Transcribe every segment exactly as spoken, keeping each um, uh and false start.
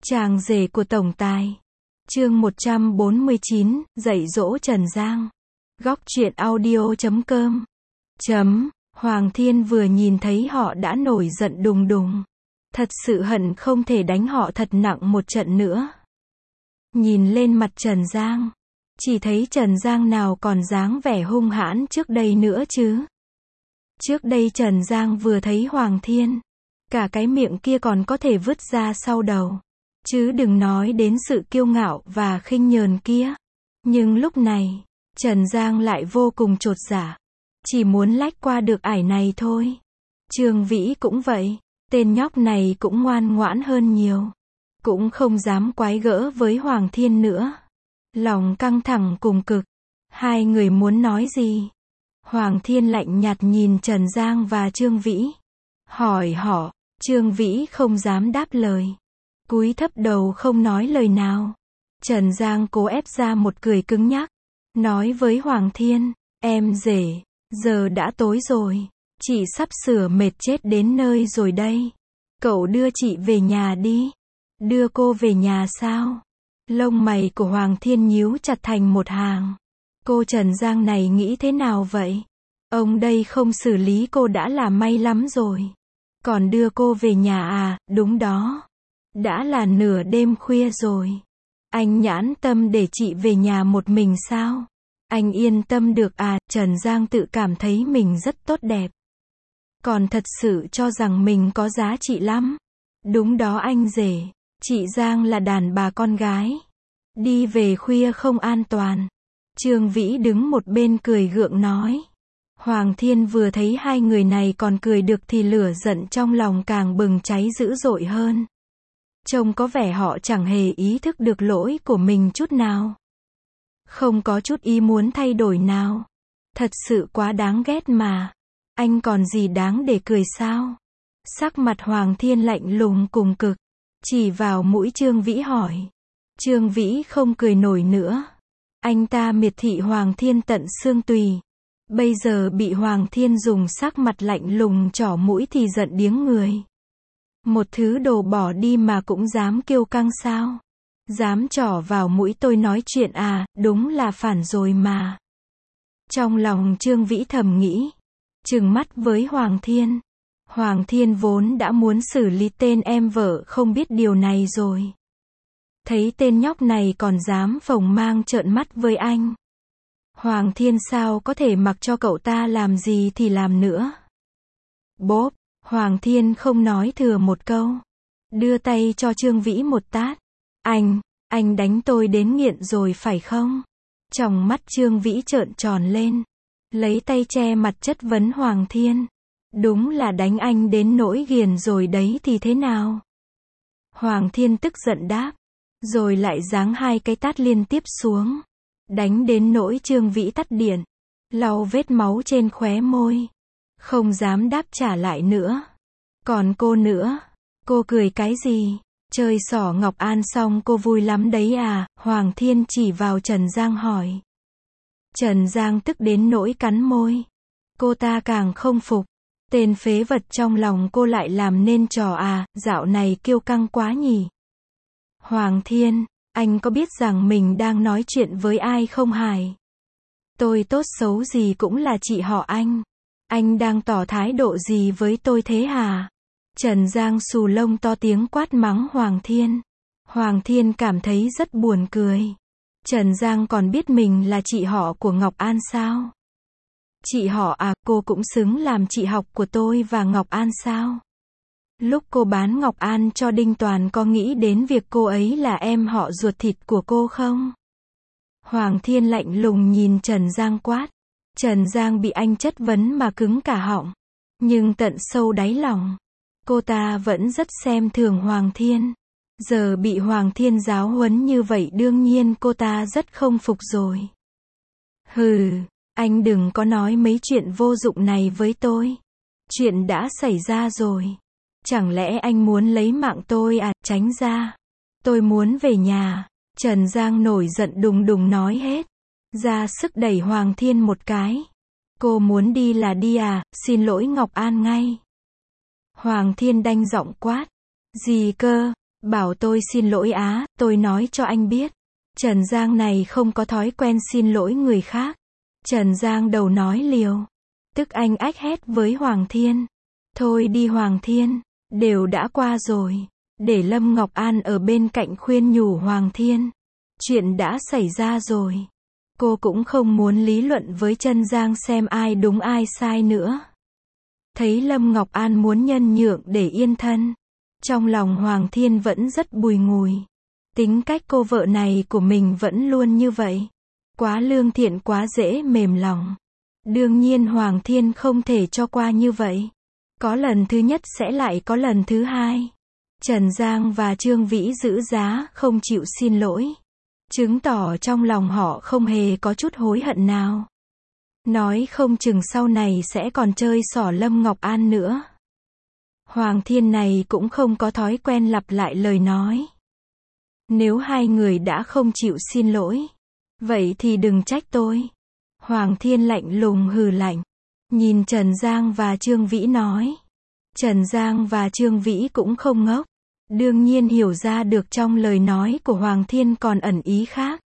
Chàng rể của tổng tài. Chương một trăm bốn mươi chín, dạy dỗ Trần Giang. Góc truyện audio chấm com. Chấm, Hoàng Thiên vừa nhìn thấy họ đã nổi giận đùng đùng. Thật sự hận không thể đánh họ thật nặng một trận nữa. Nhìn lên mặt Trần Giang, chỉ thấy Trần Giang nào còn dáng vẻ hung hãn trước đây nữa chứ. Trước đây Trần Giang vừa thấy Hoàng Thiên, cả cái miệng kia còn có thể vứt ra sau đầu. Chứ đừng nói đến sự kiêu ngạo và khinh nhờn kia. Nhưng lúc này, Trần Giang lại vô cùng chột dạ. Chỉ muốn lách qua được ải này thôi. Trương Vĩ cũng vậy. Tên nhóc này cũng ngoan ngoãn hơn nhiều. Cũng không dám quái gỡ với Hoàng Thiên nữa. Lòng căng thẳng cùng cực. Hai người muốn nói gì? Hoàng Thiên lạnh nhạt nhìn Trần Giang và Trương Vĩ. Hỏi họ. Trương Vĩ không dám đáp lời. Cúi thấp đầu không nói lời nào. Trần Giang cố ép ra một cười cứng nhắc. Nói với Hoàng Thiên. Em rể, giờ đã tối rồi. Chị sắp sửa mệt chết đến nơi rồi đây. Cậu đưa chị về nhà đi. Đưa cô về nhà sao? Lông mày của Hoàng Thiên nhíu chặt thành một hàng. Cô Trần Giang này nghĩ thế nào vậy? Ông đây không xử lý cô đã là may lắm rồi. Còn đưa cô về nhà à? Đúng đó. Đã là nửa đêm khuya rồi. Anh nhãn tâm để chị về nhà một mình sao? Anh yên tâm được à? Trần Giang tự cảm thấy mình rất tốt đẹp. Còn thật sự cho rằng mình có giá trị lắm. Đúng đó anh rể. Chị Giang là đàn bà con gái. Đi về khuya không an toàn. Trương Vĩ đứng một bên cười gượng nói. Hoàng Thiên vừa thấy hai người này còn cười được thì lửa giận trong lòng càng bừng cháy dữ dội hơn. Trông có vẻ họ chẳng hề ý thức được lỗi của mình chút nào. Không có chút ý muốn thay đổi nào. Thật sự quá đáng ghét mà. Anh còn gì đáng để cười sao? Sắc mặt Hoàng Thiên lạnh lùng cùng cực. Chỉ vào mũi Trương Vĩ hỏi. Trương Vĩ không cười nổi nữa. Anh ta miệt thị Hoàng Thiên tận xương tùy. Bây giờ bị Hoàng Thiên dùng sắc mặt lạnh lùng trỏ mũi thì giận điếng người. Một thứ đồ bỏ đi mà cũng dám kiêu căng sao? Dám trỏ vào mũi tôi nói chuyện à? Đúng là phản rồi mà. Trong lòng Trương Vĩ thầm nghĩ. Trừng mắt với Hoàng Thiên. Hoàng Thiên vốn đã muốn xử lý tên em vợ không biết điều này rồi. Thấy tên nhóc này còn dám phồng mang trợn mắt với anh. Hoàng Thiên sao có thể mặc cho cậu ta làm gì thì làm nữa. Bốp, Hoàng Thiên không nói thừa một câu. Đưa tay cho Trương Vĩ một tát. Anh, anh đánh tôi đến nghiện rồi phải không? Trong mắt Trương Vĩ trợn tròn lên. Lấy tay che mặt chất vấn Hoàng Thiên. Đúng là đánh anh đến nỗi ghiền rồi đấy thì thế nào? Hoàng Thiên tức giận đáp. Rồi lại giáng hai cái tát liên tiếp xuống. Đánh đến nỗi Trương Vĩ tắt điện. Lau vết máu trên khóe môi. Không dám đáp trả lại nữa. Còn cô nữa? Cô cười cái gì? Chơi xỏ Ngọc An xong cô vui lắm đấy à? Hoàng Thiên chỉ vào Trần Giang hỏi. Trần Giang tức đến nỗi cắn môi. Cô ta càng không phục. Tên phế vật trong lòng cô lại làm nên trò à? Dạo này kiêu căng quá nhỉ? Hoàng Thiên, anh có biết rằng mình đang nói chuyện với ai không hài? Tôi tốt xấu gì cũng là chị họ anh. Anh đang tỏ thái độ gì với tôi thế hả? Trần Giang xù lông to tiếng quát mắng Hoàng Thiên. Hoàng Thiên cảm thấy rất buồn cười. Trần Giang còn biết mình là chị họ của Ngọc An sao? Chị họ à? Cô cũng xứng làm chị học của tôi và Ngọc An sao? Lúc cô bán Ngọc An cho Đinh Toàn có nghĩ đến việc cô ấy là em họ ruột thịt của cô không? Hoàng Thiên lạnh lùng nhìn Trần Giang quát. Trần Giang bị anh chất vấn mà cứng cả họng. Nhưng tận sâu đáy lòng, cô ta vẫn rất xem thường Hoàng Thiên. Giờ bị Hoàng Thiên giáo huấn như vậy đương nhiên cô ta rất không phục rồi. Hừ, anh đừng có nói mấy chuyện vô dụng này với tôi. Chuyện đã xảy ra rồi. Chẳng lẽ anh muốn lấy mạng tôi à? Tránh ra. Tôi muốn về nhà. Trần Giang nổi giận đùng đùng nói hết. Ra sức đẩy Hoàng Thiên một cái. Cô muốn đi là đi à? Xin lỗi Ngọc An ngay. Hoàng Thiên đanh giọng quát. Gì cơ? Bảo tôi xin lỗi á, tôi nói cho anh biết. Trần Giang này không có thói quen xin lỗi người khác. Trần Giang đầu nói liều. Tức anh ách hét với Hoàng Thiên. Thôi đi Hoàng Thiên, đều đã qua rồi. Để Lâm Ngọc An ở bên cạnh khuyên nhủ Hoàng Thiên. Chuyện đã xảy ra rồi. Cô cũng không muốn lý luận với Trần Giang xem ai đúng ai sai nữa. Thấy Lâm Ngọc An muốn nhân nhượng để yên thân. Trong lòng Hoàng Thiên vẫn rất bùi ngùi. Tính cách cô vợ này của mình vẫn luôn như vậy. Quá lương thiện, quá dễ mềm lòng. Đương nhiên Hoàng Thiên không thể cho qua như vậy. Có lần thứ nhất sẽ lại có lần thứ hai. Trần Giang và Trương Vĩ giữ giá không chịu xin lỗi. Chứng tỏ trong lòng họ không hề có chút hối hận nào. Nói không chừng sau này sẽ còn chơi xỏ Lâm Ngọc An nữa. Hoàng Thiên này cũng không có thói quen lặp lại lời nói. Nếu hai người đã không chịu xin lỗi, vậy thì đừng trách tôi. Hoàng Thiên lạnh lùng hừ lạnh. Nhìn Trần Giang và Trương Vĩ nói. Trần Giang và Trương Vĩ cũng không ngốc. Đương nhiên hiểu ra được trong lời nói của Hoàng Thiên còn ẩn ý khác.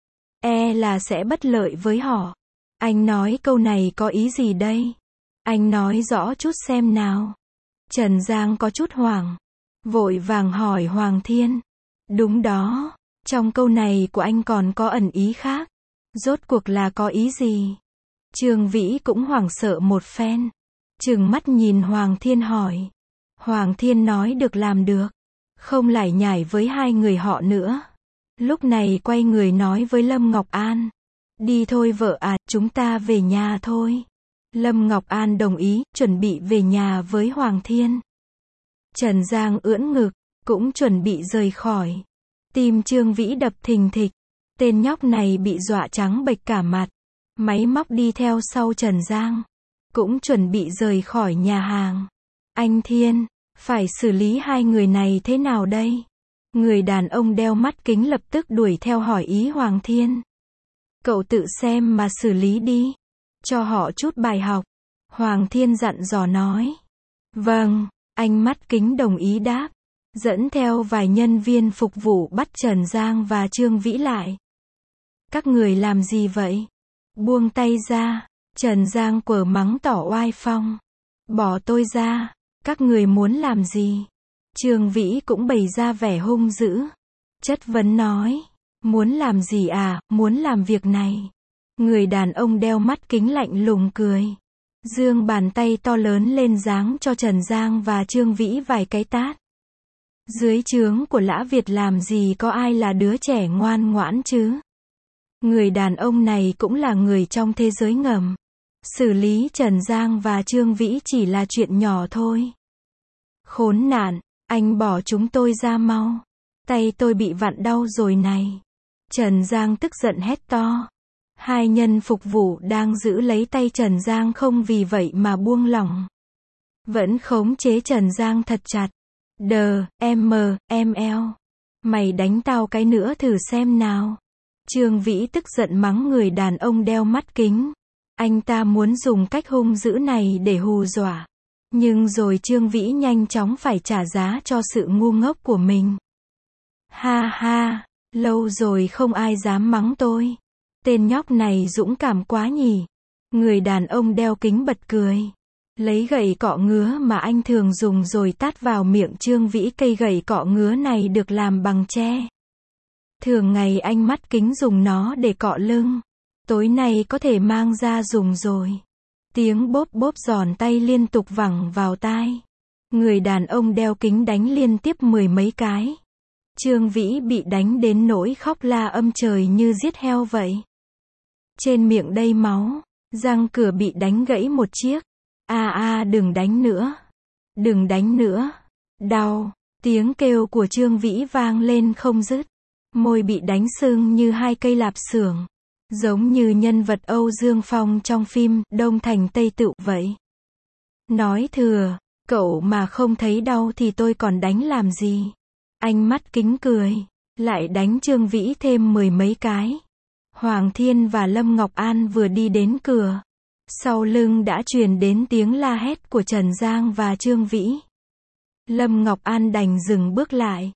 E là sẽ bất lợi với họ. Anh nói câu này có ý gì đây? Anh nói rõ chút xem nào. Trần Giang có chút hoảng. Vội vàng hỏi Hoàng Thiên. Đúng đó. Trong câu này của anh còn có ẩn ý khác. Rốt cuộc là có ý gì? Trương Vĩ cũng hoảng sợ một phen. Trừng mắt nhìn Hoàng Thiên hỏi. Hoàng Thiên nói được làm được. Không lải nhải với hai người họ nữa. Lúc này quay người nói với Lâm Ngọc An. Đi thôi vợ à, chúng ta về nhà thôi. Lâm Ngọc An đồng ý, chuẩn bị về nhà với Hoàng Thiên. Trần Giang ưỡn ngực, cũng chuẩn bị rời khỏi. Tim Trương Vĩ đập thình thịch. Tên nhóc này bị dọa trắng bệch cả mặt. Máy móc đi theo sau Trần Giang. Cũng chuẩn bị rời khỏi nhà hàng. Anh Thiên, phải xử lý hai người này thế nào đây? Người đàn ông đeo mắt kính lập tức đuổi theo hỏi ý Hoàng Thiên. Cậu tự xem mà xử lý đi. Cho họ chút bài học. Hoàng Thiên dặn dò nói. Vâng, anh mắt kính đồng ý đáp. Dẫn theo vài nhân viên phục vụ bắt Trần Giang và Trương Vĩ lại. Các người làm gì vậy? Buông tay ra. Trần Giang quở mắng tỏ oai phong. Bỏ tôi ra. Các người muốn làm gì? Trương Vĩ cũng bày ra vẻ hung dữ. Chất vấn nói. Muốn làm gì à, muốn làm việc này. Người đàn ông đeo mắt kính lạnh lùng cười. Giương bàn tay to lớn lên giáng cho Trần Giang và Trương Vĩ vài cái tát. Dưới trướng của Lã Việt làm gì có ai là đứa trẻ ngoan ngoãn chứ? Người đàn ông này cũng là người trong thế giới ngầm. Xử lý Trần Giang và Trương Vĩ chỉ là chuyện nhỏ thôi. Khốn nạn, anh bỏ chúng tôi ra mau. Tay tôi bị vặn đau rồi này. Trần Giang tức giận hét to. Hai nhân phục vụ đang giữ lấy tay Trần Giang không vì vậy mà buông lỏng. Vẫn khống chế Trần Giang thật chặt. Đờ, em mờ, em eo. Mày đánh tao cái nữa thử xem nào. Trương Vĩ tức giận mắng người đàn ông đeo mắt kính. Anh ta muốn dùng cách hung dữ này để hù dọa. Nhưng rồi Trương Vĩ nhanh chóng phải trả giá cho sự ngu ngốc của mình. Ha ha, lâu rồi không ai dám mắng tôi. Tên nhóc này dũng cảm quá nhỉ. Người đàn ông đeo kính bật cười. Lấy gậy cọ ngứa mà anh thường dùng rồi tát vào miệng Trương Vĩ. Cây gậy cọ ngứa này được làm bằng tre. Thường ngày anh mắt kính dùng nó để cọ lưng. Tối nay có thể mang ra dùng rồi. Tiếng bốp bốp giòn tay liên tục vẳng vào tai. Người đàn ông đeo kính đánh liên tiếp mười mấy cái. Trương Vĩ bị đánh đến nỗi khóc la âm trời như giết heo vậy. Trên miệng đầy máu. Răng cửa bị đánh gãy một chiếc. A a đừng đánh nữa. Đừng đánh nữa. Đau. Tiếng kêu của Trương Vĩ vang lên không dứt. Môi bị đánh sưng như hai cây lạp xưởng. Giống như nhân vật Âu Dương Phong trong phim Đông Thành Tây Tựu vậy. Nói thừa, cậu mà không thấy đau thì tôi còn đánh làm gì. Anh mắt kính cười. Lại đánh Trương Vĩ thêm mười mấy cái. Hoàng Thiên và Lâm Ngọc An vừa đi đến cửa. Sau lưng đã truyền đến tiếng la hét của Trần Giang và Trương Vĩ. Lâm Ngọc An đành dừng bước lại.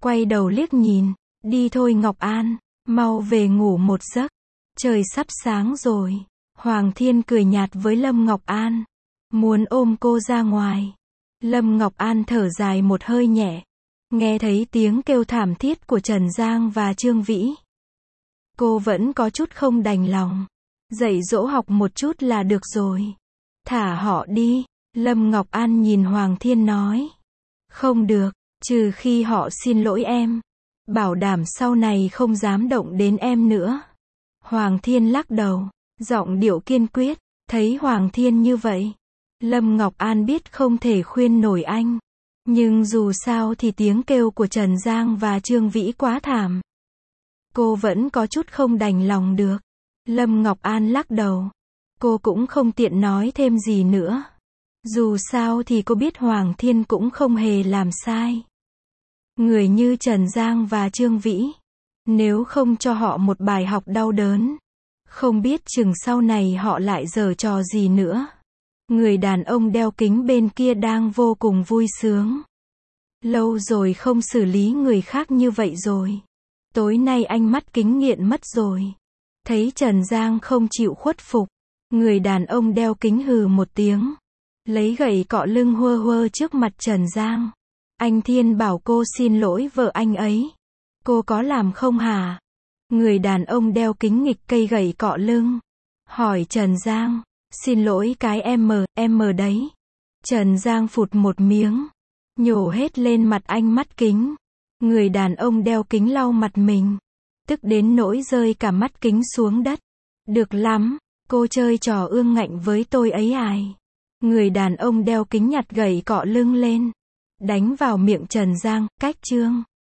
quay đầu liếc nhìn, đi thôi Ngọc An, mau về ngủ một giấc, trời sắp sáng rồi. Hoàng Thiên cười nhạt với Lâm Ngọc An, muốn ôm cô ra ngoài. Lâm Ngọc An thở dài một hơi nhẹ, nghe thấy tiếng kêu thảm thiết của Trần Giang và Trương Vĩ. Cô vẫn có chút không đành lòng, dạy dỗ học một chút là được rồi. Thả họ đi, Lâm Ngọc An nhìn Hoàng Thiên nói. Không được, trừ khi họ xin lỗi em, bảo đảm sau này không dám động đến em nữa. Hoàng Thiên lắc đầu, giọng điệu kiên quyết. Thấy Hoàng Thiên như vậy, Lâm Ngọc An biết không thể khuyên nổi anh. Nhưng dù sao thì tiếng kêu của Trần Giang và Trương Vĩ quá thảm. Cô vẫn có chút không đành lòng được. Lâm Ngọc An lắc đầu. Cô cũng không tiện nói thêm gì nữa. Dù sao thì cô biết Hoàng Thiên cũng không hề làm sai. Người như Trần Giang và Trương Vĩ, nếu không cho họ một bài học đau đớn, không biết chừng sau này họ lại giở trò gì nữa. Người đàn ông đeo kính bên kia đang vô cùng vui sướng. Lâu rồi không xử lý người khác như vậy rồi. Tối nay anh mắt kính nghiện mất rồi. Thấy Trần Giang không chịu khuất phục, người đàn ông đeo kính hừ một tiếng, lấy gậy cọ lưng huơ huơ trước mặt Trần Giang. Anh Thiên bảo cô xin lỗi vợ anh ấy. Cô có làm không hả? Người đàn ông đeo kính nghịch cây gậy cọ lưng, hỏi Trần Giang. Xin lỗi cái em mờ, em mờ đấy. Trần Giang phụt một miếng, nhổ hết lên mặt anh mắt kính. Người đàn ông đeo kính lau mặt mình, tức đến nỗi rơi cả mắt kính xuống đất. Được lắm, cô chơi trò ương ngạnh với tôi ấy ai? Người đàn ông đeo kính nhặt gậy cọ lưng lên, đánh vào miệng Trần Giang, cách chương.